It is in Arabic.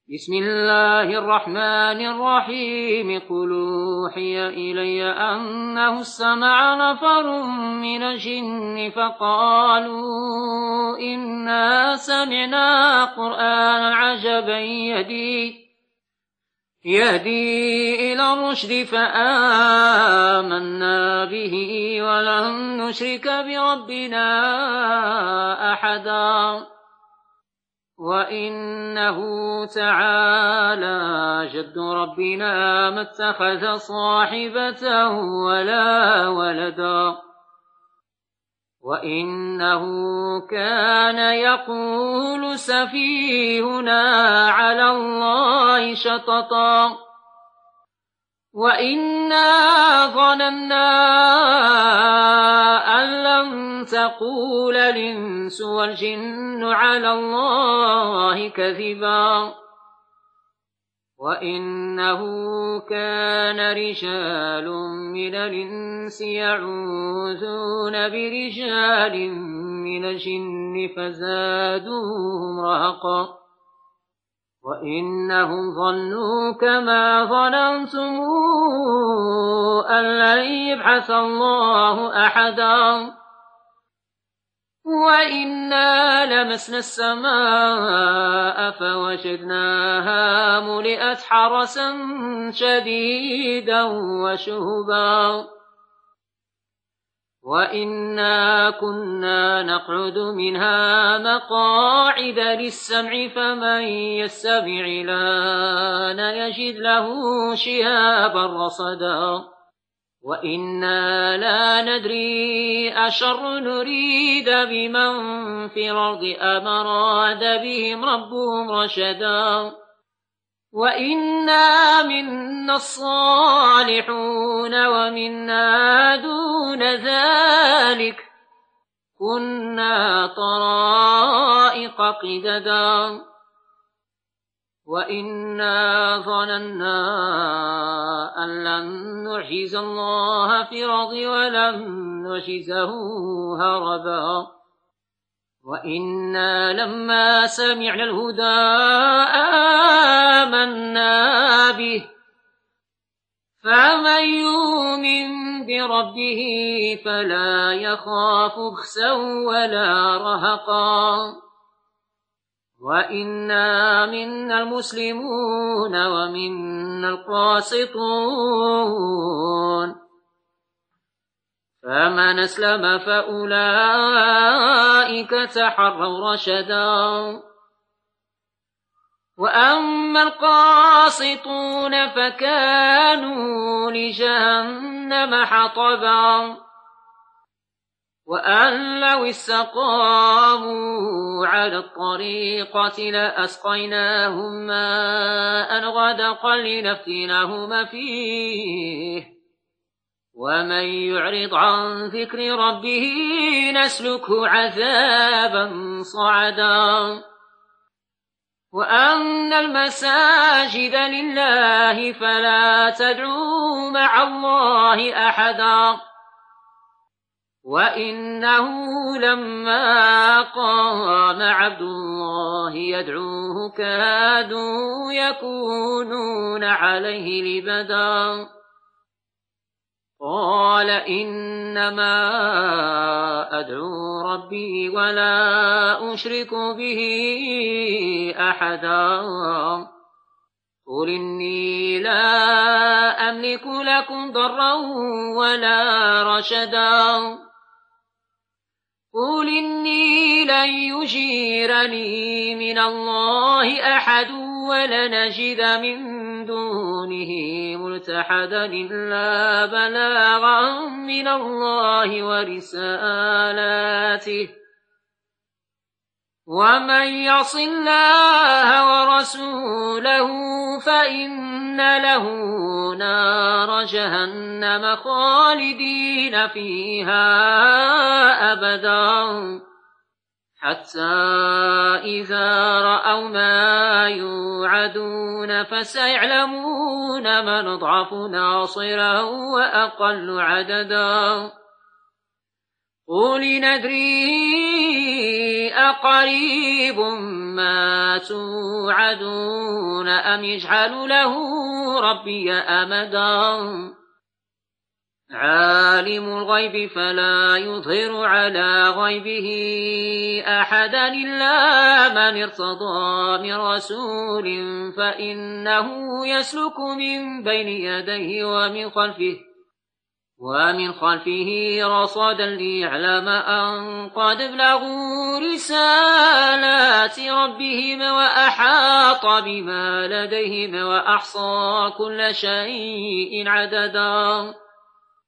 بسم الله الرحمن الرحيم قل أوحي إلي أنه استمع نفر من الجن فقالوا إنا سمعنا قرآنا عجبا يهدي إلى الرشد فآمنا به ولن نشرك بربنا أحدا وإنه تعالى جد ربنا ما اتخذ صاحبة ولا ولدا وإنه كان يقول سفيهنا على الله شططا وإنا ظننا أن لن تقول الإنس والجن على الله كذبا وإنه كان رجال من الإنس يعوذون برجال من الجن فزادوهم رهقا وإنهم ظنوا كما ظننتم أن لن يبعث الله أحدا وإنا لمسنا السماء فوجدناها ملئت حرسا شديدا وشهبا وإنا كنا نقعد منها مقاعد للسمع فمن يستمع الآن يجد له شهابا رصدا وإنا لا ندري أشر نريد بمن في الأرض أم أراد بهم ربهم رشدا وإنا منا الصالحون ومنا دون ذلك كنا طرائق قددا وإنا ظننا أن لن نعجز الله في الأرض ولن نعجزه هربا وإنا لما سمعنا الهدى آمنا به فمن يؤمن بربه فلا يخاف بخسا ولا رهقا وإنا منا المسلمون ومنا القاسطون فمن أسلم فأولئك تحروا رشدا وأما القاسطون فكانوا لجهنم حطبا وأن لو استقاموا على الطريقة لأسقيناهم ماء غدقا لنفتنهم فيه ومن يعرض عن ذكر ربه نسلكه عذابا صعدا وأن المساجد لله فلا تدعوا مع الله أحدا وإنه لما قام عبد الله يدعوه كادوا يكونون عليه لبدا قال إنما أدعو ربي ولا أشرك به أحدا قل إني لا أملك لكم ضرا ولا رشدا قل إني لن يجيرني من الله أحد ولنجد من دونه ملتحدا إلا بلاغا من الله ورسالاته ومن يعص الله ورسوله فإن له نار جهنم خالدين فيها أبدا حتى إذا رأوا ما يوعدون فسيعلمون من أضعف ناصرا وأقل عددا قل ندري أقريب ما توعدون أم يجعل له ربي أمدا عالم الغيب فلا يظهر على غيبه أحدا إلا من ارتضى من رسول فإنه يسلك من بين يديه ومن خلفه رصدا ليعلم أن قد بلغوا رسالات ربهم وأحاط بما لديهم وأحصى كل شيء عددا